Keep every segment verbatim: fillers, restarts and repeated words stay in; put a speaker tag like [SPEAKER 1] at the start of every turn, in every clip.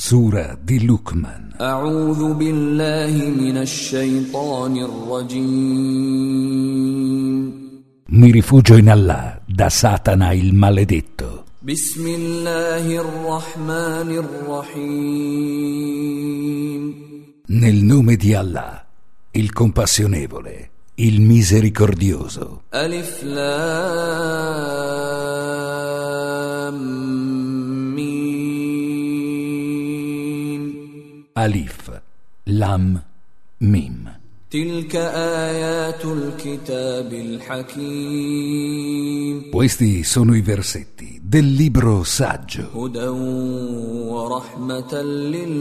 [SPEAKER 1] Sura di Luqman.
[SPEAKER 2] A'udhu billahi minash shaitanir rajim.
[SPEAKER 1] Mi rifugio in Allah da Satana il maledetto.
[SPEAKER 2] Bismillahir rahmanir rahim.
[SPEAKER 1] Nel nome di Allah, il compassionevole, il misericordioso.
[SPEAKER 2] Alif Lam
[SPEAKER 1] Alif, Lam, Mim.
[SPEAKER 2] Tilka ayatul kitabil hakim.
[SPEAKER 1] Questi sono i versetti del libro saggio.
[SPEAKER 2] Hudan wa rahmatan lil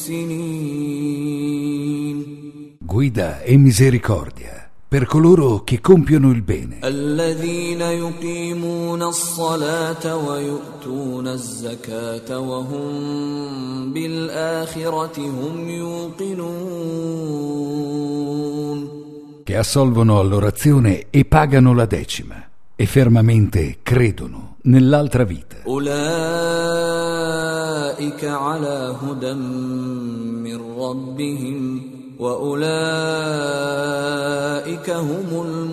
[SPEAKER 2] muhsinin.
[SPEAKER 1] Guida e misericordia per coloro che compiono il bene.
[SPEAKER 2] Alladhina yuqimuna as-salata wa yu'tuna az-zakata wa hum bil akhirati hum yuqinun.
[SPEAKER 1] Che assolvono all'orazione e pagano la decima e fermamente credono nell'altra vita.
[SPEAKER 2] Ulaika ala hudan min rabbihim wa ulaika humul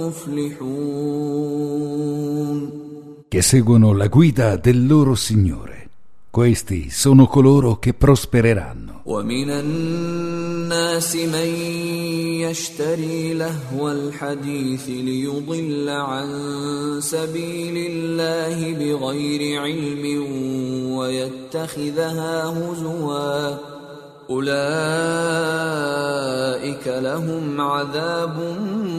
[SPEAKER 2] muflihun.
[SPEAKER 1] Che seguono la guida del loro Signore. Questi sono coloro che prospereranno.
[SPEAKER 2] Wa minan nasi man yashtari lahwa al-hadith liyudilla an sabilillahi bighayri ilmin wa yattakhidhaha huzwa. Ulaika lahum adhabun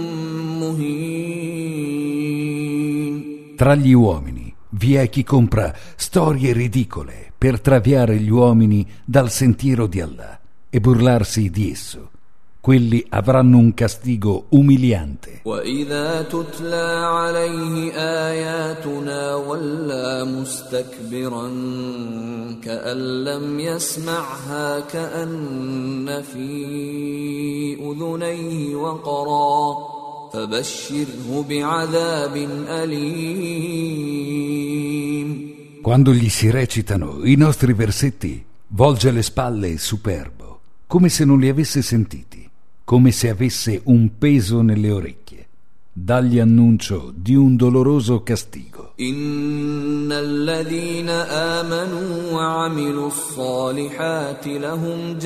[SPEAKER 2] muhin.
[SPEAKER 1] Tra gli uomini vi è chi compra storie ridicole per traviare gli uomini dal sentiero di Allah e burlarsi di esso. Quelli avranno un castigo umiliante.
[SPEAKER 2] وَإِذَا تُتْلَى عَلَيْهِ آيَاتُنَا وَلَّى مُسْتَكْبِرًا كَأَن لَّمْ يَسْمَعْهَا كَأَنَّ فِي أُذُنَيْهِ وَقْرًا فَبَشِّرْهُ بِعَذَابٍ أَلِيمٍ.
[SPEAKER 1] Quando gli si recitano i nostri versetti, volge le spalle superbo, come se non li avesse sentiti, come se avesse un peso nelle orecchie. Dagli annuncio di un doloroso castigo.
[SPEAKER 2] Innal ladhina amanu wa amilu s-salihati lahum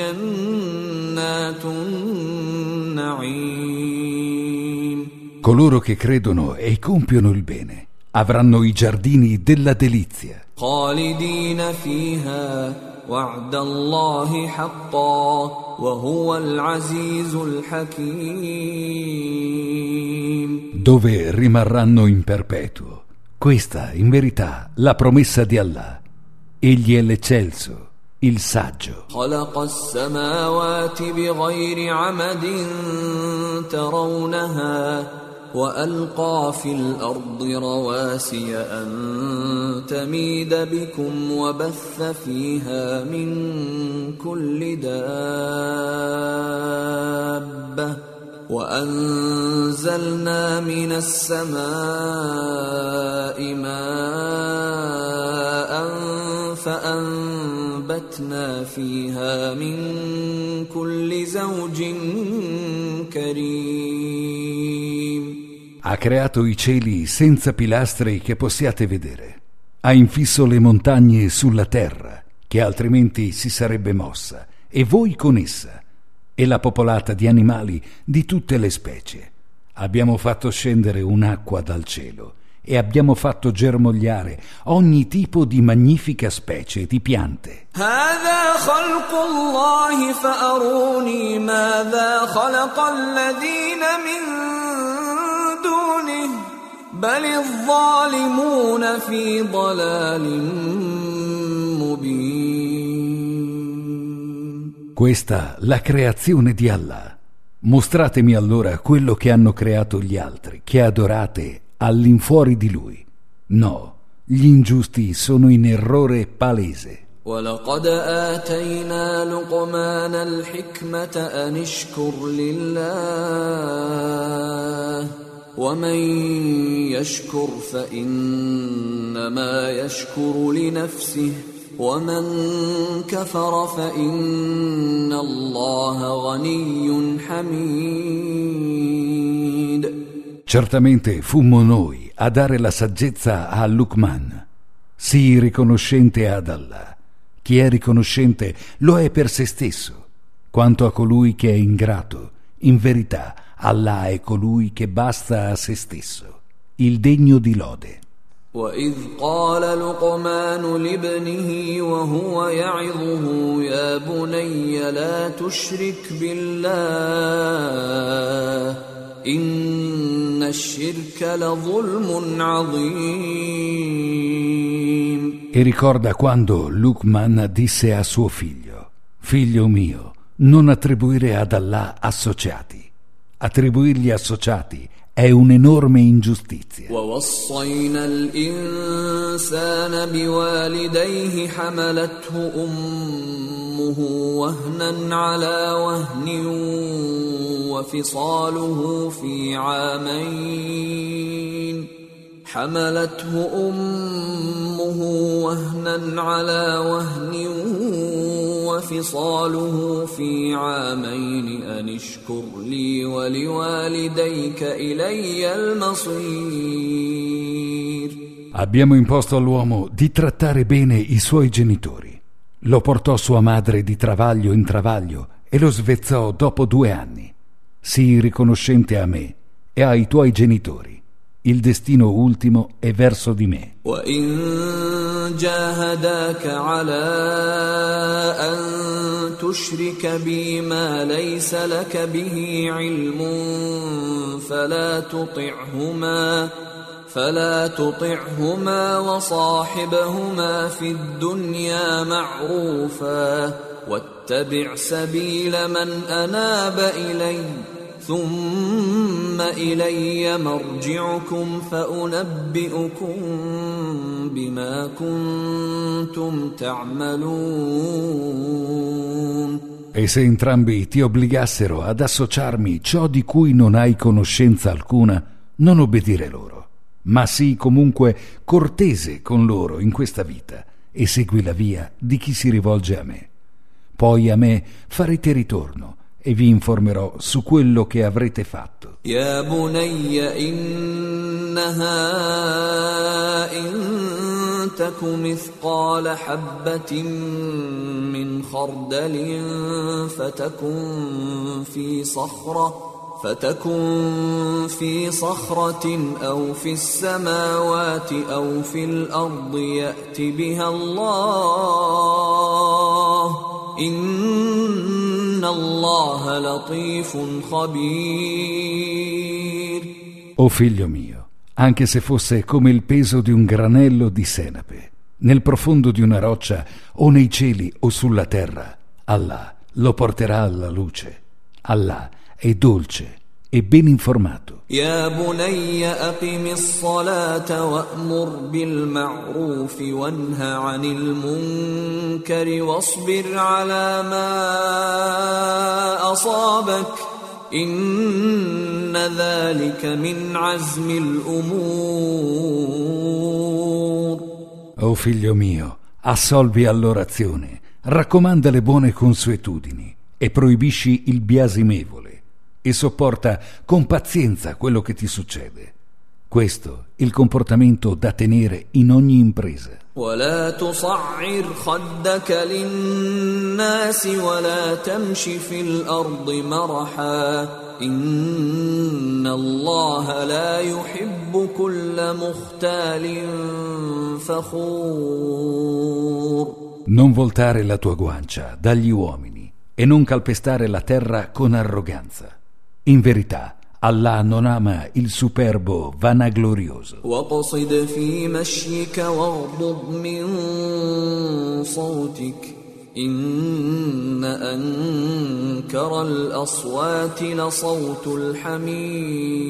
[SPEAKER 2] jannatun na'im.
[SPEAKER 1] Coloro che credono e compiono il bene avranno i giardini della delizia.
[SPEAKER 2] Khalidina fiha وعد الله حقا وهو العزيز الحكيم.
[SPEAKER 1] Dove rimarranno in perpetuo. Questa, in verità, la promessa di Allah. Egli è l'eccelso, il saggio.
[SPEAKER 2] خلق السماوات بغير عمد ترونها وألقى في الأرض رواسي أن تميد بكم وبث فيها من كل دابة وأنزلنا من السماء ماء فأنبتنا فيها من كل زوج كريم.
[SPEAKER 1] Ha creato i cieli senza pilastri che possiate vedere. Ha infisso le montagne sulla terra, che altrimenti si sarebbe mossa, e voi con essa, e l'ha popolata di animali di tutte le specie. Abbiamo fatto scendere un'acqua dal cielo e abbiamo fatto germogliare ogni tipo di magnifica specie di piante.
[SPEAKER 2] هذا خلق الله فأروني ماذا خلق الذين من دونه بل الظالمون في ضلال مبين.
[SPEAKER 1] Questa la creazione di Allah. Mostratemi allora quello che hanno creato gli altri, che adorate all'infuori di Lui. No, gli ingiusti sono in errore palese.
[SPEAKER 2] وَلَقَدْ آتَيْنَا لُقْمَانَ الْحِكْمَةَ أَنِ اشْكُرْ لِلَّهِ وَمَنْ يَشْكُرْ فَإِنَّمَا يَشْكُرُ لِنَفْسِهِ ومن كفر فإن الله غني حميد.
[SPEAKER 1] Certamente fummo noi a dare la saggezza a Luqman. Sii riconoscente ad Allah. Chi è riconoscente lo è per se stesso. Quanto a colui che è ingrato, in verità Allah è colui che basta a se stesso, il degno di lode.
[SPEAKER 2] وَإِذْ قَالَ لُقْمَانُ لِابْنِهِ وَهُوَ يَعِظُهُ يَا بُنَيَّ لَا تُشْرِكْ بِاللَّهِ إِنَّ الشِّرْكَ لَظُلْمٌ عَظِيمٌ.
[SPEAKER 1] E ricorda quando Luqman disse a suo figlio: figlio mio, non attribuire ad Allah associati. Attribuirgli associati è un'enorme ingiustizia.
[SPEAKER 2] وَوَصَّيْنَا الْإِنسَانَ بِوَالِدَيْهِ حَمَلَتْهُ أُمُّهُ وَهْنًا عَلَى وَهْنٍ وَفِصَالُهُ فِي عَامَيْنِ حَمَلَتْهُ أُمُّهُ وَهْنًا عَلَى وَهْنٍ وفصاله في عامين أن اشكر لي ولوالديك إلي المصير.
[SPEAKER 1] Abbiamo imposto all'uomo di trattare bene i suoi genitori. Lo portò sua madre di travaglio in travaglio e lo svezzò dopo due anni. Sii riconoscente a me e ai tuoi genitori. Il destino ultimo è verso di me.
[SPEAKER 2] وَإِن جَاهَدَاكَ عَلَىٰ أَن تُشْرِكَ بِي مَا لَيْسَ لَكَ بِهِ عِلْمٌ فَلَا تُطِعْهُمَا فَلَا تُطِعْهُمَا وَصَاحِبْهُمَا فِي الدُّنْيَا مَعْرُوفًا وَاتَّبِعْ سَبِيلَ مَنْ أَنَابَ إِلَيَّ ثم إلي مرجعكم فأنبئكم بما كنتم تعملون.
[SPEAKER 1] E se entrambi ti obbligassero ad associarmi ciò di cui non hai conoscenza alcuna, non obbedire loro, ma sii comunque cortese con loro in questa vita e segui la via di chi si rivolge a me. Poi a me farete ritorno e vi informerò su quello che avrete fatto.
[SPEAKER 2] يا بني إنها إن تك مثقال حبة من خردل فتكن في صخرة فتكن في صخرة أو في السماوات أو في الأرض يأت بها الله إن الله لطيف خبير.
[SPEAKER 1] O figlio mio, anche se fosse come il peso di un granello di senape, nel profondo di una roccia o nei cieli o sulla terra, Allah lo porterà alla luce. Allah è dolce e ben informato.
[SPEAKER 2] يا بني أقم الصلاة وأمر بالمعروف وانه عن المنكر واصبر على ما أصابك إن ذلك من عزم الأمور.
[SPEAKER 1] O figlio mio, assolvi all'orazione, raccomanda le buone consuetudini e proibisci il biasimevole e sopporta con pazienza quello che ti succede. Questo è il comportamento da tenere in ogni impresa.
[SPEAKER 2] ولا تصعر خدك للناس ولا تمش في الأرض مرحا إن الله لا يحب كل مختال فخور.
[SPEAKER 1] Non voltare la tua guancia dagli uomini e non calpestare la terra con arroganza. In verità, Allah non ama il superbo vanaglorioso.
[SPEAKER 2] وَاقْصِدْ فِي مَشْيِكَ وَاغْضُضْ مِنْ صَوْتِكَ إِنَّ أَنْكَرَ الْأَصْوَاتِ لَصَوْتُ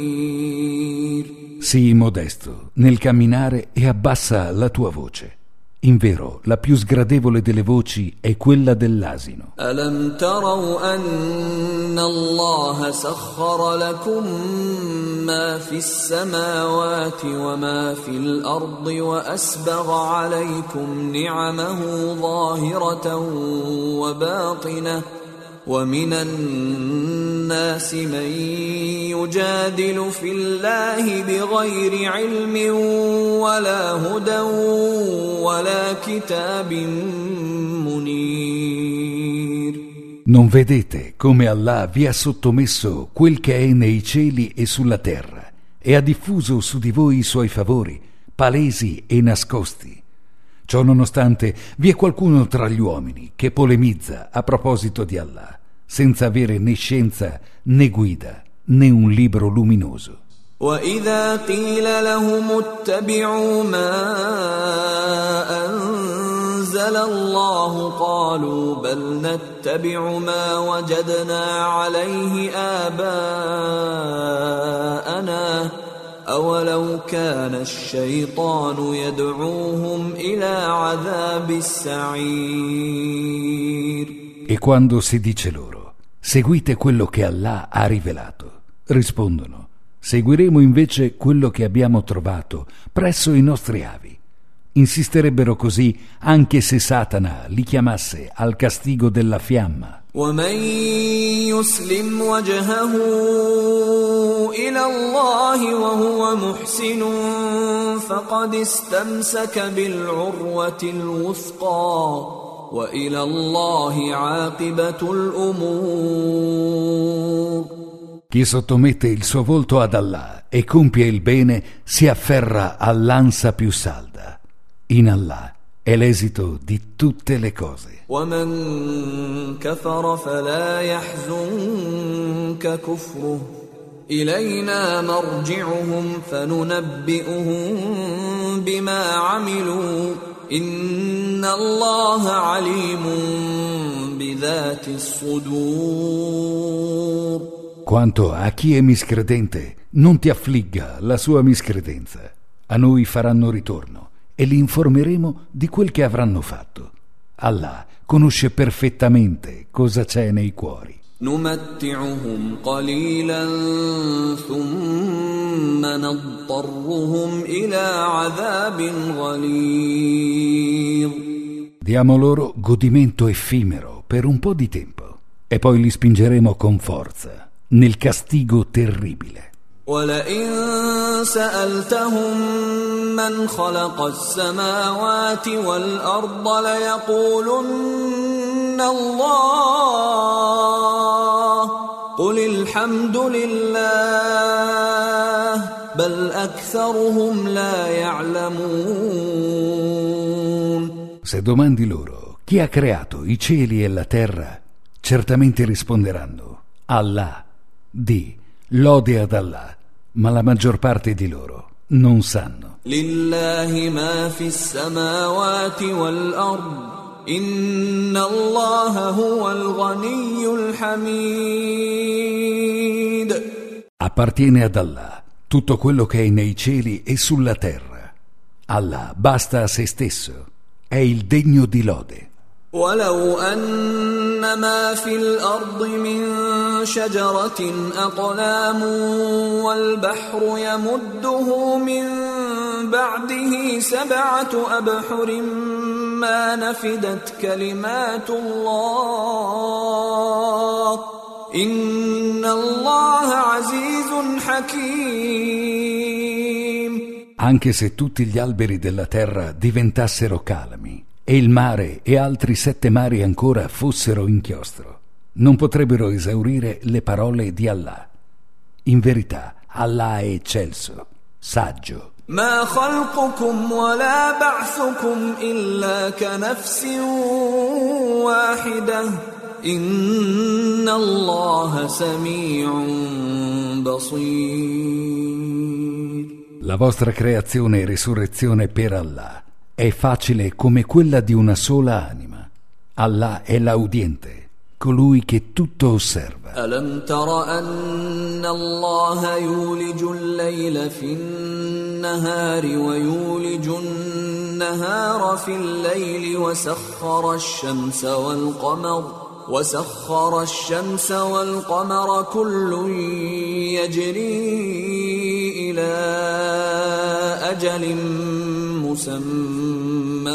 [SPEAKER 2] الْحَمِيرِ.
[SPEAKER 1] Sii modesto nel camminare e abbassa la tua voce. Invero, la più sgradevole delle voci è quella dell'asino.
[SPEAKER 2] ألم تروا أن الله سخر لكم ما في السماوات وما في الأرض وأسبغ عليكم نعمه ظاهرة وباطنة ومن الناس من يجادل في الله بغير علم ولا هدى ولا كتاب منير.
[SPEAKER 1] Non vedete come Allah vi ha sottomesso quel che è nei cieli e sulla terra e ha diffuso su di voi i suoi favori, palesi e nascosti. Ciò nonostante, vi è qualcuno tra gli uomini che polemizza a proposito di Allah, senza avere né scienza né guida né un libro luminoso.
[SPEAKER 2] وَإِذَا قِيلَ لَهُمُ اتَّبِعُوا مَا أَنزَلَ اللَّهُ قَالُوا بَلْ نَتَّبِعُ مَا وَجَدْنَا عَلَيْهِ آبَاءَنَا أَوَلَوْ كَانَ الشَّيْطَانُ يَدْعُوهُمْ إِلَى عَذَابِ السَّعِيرِ.
[SPEAKER 1] E quando si dice loro, seguite quello che Allah ha rivelato, rispondono, seguiremo invece quello che abbiamo trovato presso i nostri avi. Insisterebbero così anche se Satana li chiamasse al castigo della fiamma.
[SPEAKER 2] وَمَن يُسْلِمْ وَجْهَهُ إِلَى اللَّهِ وَهُوَ مُحْسِنٌ فَقَدِ اسْتَمْسَكَ بِالْعُرْوَةِ الْوُثْقَى وَإِلَى اللَّهِ عَاقِبَةُ الْأُمُورِ.
[SPEAKER 1] Chi sottomette il suo volto ad Allah e compie il bene si afferra all'ansa più salda. In Allah è l'esito di tutte le cose.
[SPEAKER 2] وَمَن كَفَرَ فَلَا يَحْزُنكَ كُفْرُهُ إِلَيْنَا مَرْجِعُهُمْ فَنُنَبِّئُهُم بِمَا عَمِلُوا إِنَّ اللَّهَ عَلِيمٌ بِذَاتِ الصُّدُورِ.
[SPEAKER 1] Quanto a chi è miscredente, non ti affligga la sua miscredenza. A noi faranno ritorno e li informeremo di quel che avranno fatto. Allah conosce perfettamente cosa c'è nei cuori.
[SPEAKER 2] نُمَتِّعُهُمْ قَلِيلًا ثُمَّ نَضْطَرُّهُمْ إِلَى عَذَابٍ غَلِيظٍ.
[SPEAKER 1] Diamo loro godimento effimero per un po' di tempo e poi li spingeremo con forza nel castigo terribile.
[SPEAKER 2] وَلَئِن سَأَلْتَهُم مَّنْ خَلَقَ السَّمَاوَاتِ وَالْأَرْضَ لَيَقُولُنَّ اللَّهُ قُلِ الْحَمْدُ لِلَّهِ بَلْ أَكْثَرُهُمْ لَا يَعْلَمُونَ.
[SPEAKER 1] Se domandi loro chi ha creato i cieli e la terra, certamente risponderanno Allah. Di, lode ad Allah, ma la maggior parte di loro non sanno.
[SPEAKER 2] Lillahi ma fi samawati wal ard, inna Allaha huwal ghaniyyul hamid.
[SPEAKER 1] Appartiene ad Allah tutto quello che è nei cieli e sulla terra. Allah basta a se stesso, è il degno di lode.
[SPEAKER 2] ولو أن ما في الأرض من شجرة أقلام والبحر يمده من بعده سبعة أبحر ما نفدت كلمات الله إن الله عزيز حكيم.
[SPEAKER 1] Anche se tutti gli alberi della terra diventassero calami e il mare e altri sette mari ancora fossero inchiostro, non potrebbero esaurire le parole di Allah. In verità, Allah è eccelso, saggio.
[SPEAKER 2] ما خلقكم ولا بعثكم إلا كنفس واحدة إن الله سميع بصير.
[SPEAKER 1] La vostra creazione e risurrezione per Allah è facile come quella di una sola anima. Allah è l'audiente, colui che tutto osserva.
[SPEAKER 2] ألم تر أن الله يولج الليل في النهار ويولج النهار في الليل وسخر الشمس والقمر وسخر الشمس والقمر كل يجري إلى أجل مسمى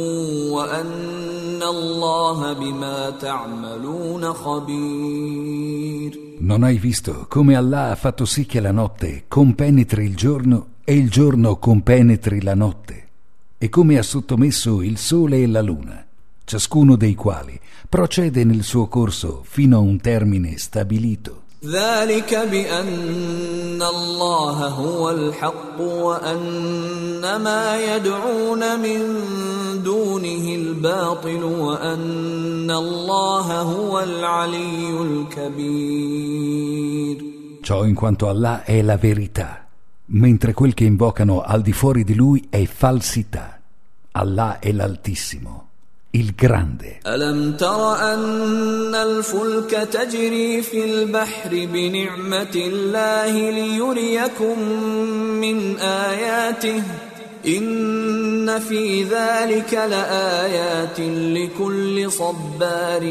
[SPEAKER 2] وأن الله بما تعملون خبير.
[SPEAKER 1] Non hai visto come Allah ha fatto sì che la notte compenetri il giorno e il giorno compenetri la notte, e come ha sottomesso il sole e la luna, ciascuno dei quali procede nel suo corso fino a un termine stabilito.
[SPEAKER 2] ذلك بأن الله هو الحق وأن ما يدعون من دونه الباطل وأن الله هو العلي الكبير.
[SPEAKER 1] Ciò in quanto Allah è la verità, mentre quel che invocano al di fuori di lui è falsità. Allah è l'Altissimo, il Grande.
[SPEAKER 2] ألم تر أن الفلك تجري في البحر بنعمة الله ليريكم من آياته إن في ذلك لآيات لكل صبار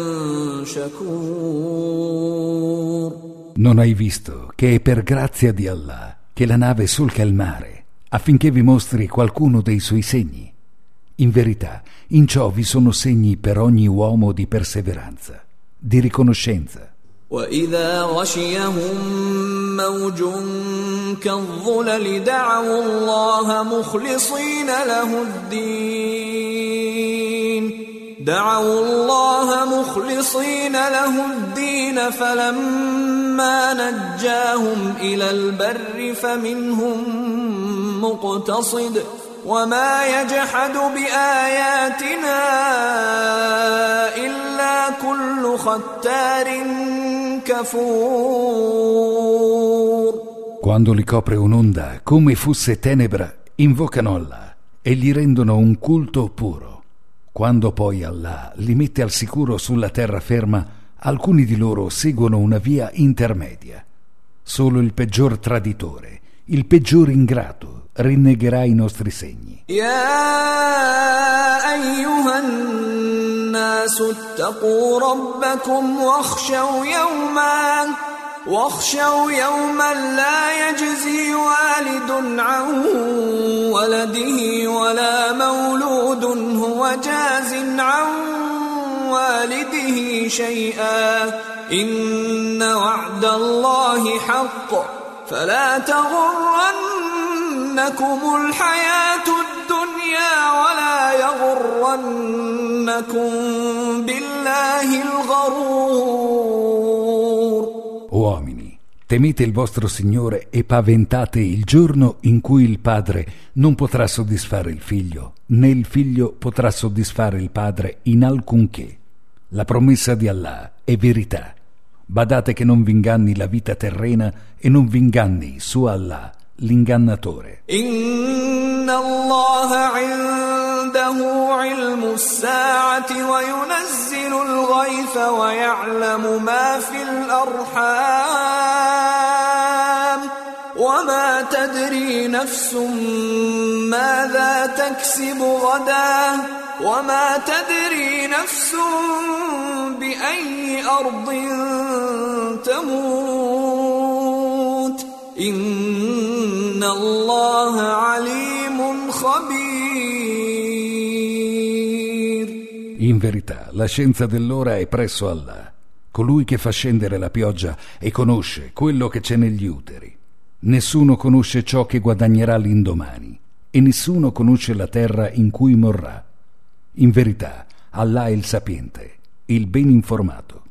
[SPEAKER 2] شكور.
[SPEAKER 1] Non hai visto che è per grazia di Allah che la nave solca il mare affinché vi mostri qualcuno dei suoi segni? In verità, in ciò vi sono segni per ogni uomo di perseveranza, di riconoscenza.
[SPEAKER 2] وَإِذَا غَشِيَهُم مَّوْجٌ كَالظُّلَلِ دَعَوُا اللَّهَ مُخْلِصِينَ لَهُ الدِّينَ دعوا الله مخلصين له الدين فلما نجاهم إلى البر فمنهم مقتصد وما يجحد بآياتنا إلا كل ختار كفور.
[SPEAKER 1] Quando li copre un'onda come fosse tenebra, invocano Allah e gli rendono un culto puro. Quando poi Allah li mette al sicuro sulla terraferma, alcuni di loro seguono una via intermedia. Solo il peggior traditore, il peggior ingrato, rinnegherà i nostri segni.
[SPEAKER 2] يا أيها الناس اتقوا ربكم واخشوا يوما واخشوا يوما لا يجزي والد عن ولده ولا مولود هو جاز عن والده شيئا إن وعد الله حق فلا تغرنكم الحياة الدنيا ولا يغرنكم بالله الغرور.
[SPEAKER 1] Uomini, temete il vostro Signore e paventate il giorno in cui il padre non potrà soddisfare il figlio, né il figlio potrà soddisfare il padre in alcunché. La promessa di Allah è verità. Badate che non vi inganni la vita terrena e non vi inganni su Allah, l'ingannatore.
[SPEAKER 2] Inna Allah 'indahu 'ilmu as-sa'ati wa yunazzilu al-ghaytha wa ya'lamu ma fil arham wa ma tadri nafsun madha taksibu ghadan وما تدري نفس بأي أرض تموت إن الله عليم خبير.
[SPEAKER 1] In verità, la scienza dell'ora è presso Allah, colui che fa scendere la pioggia e conosce quello che c'è negli uteri. Nessuno conosce ciò che guadagnerà l'indomani e nessuno conosce la terra in cui morrà. In verità, Allah è il sapiente, il ben informato.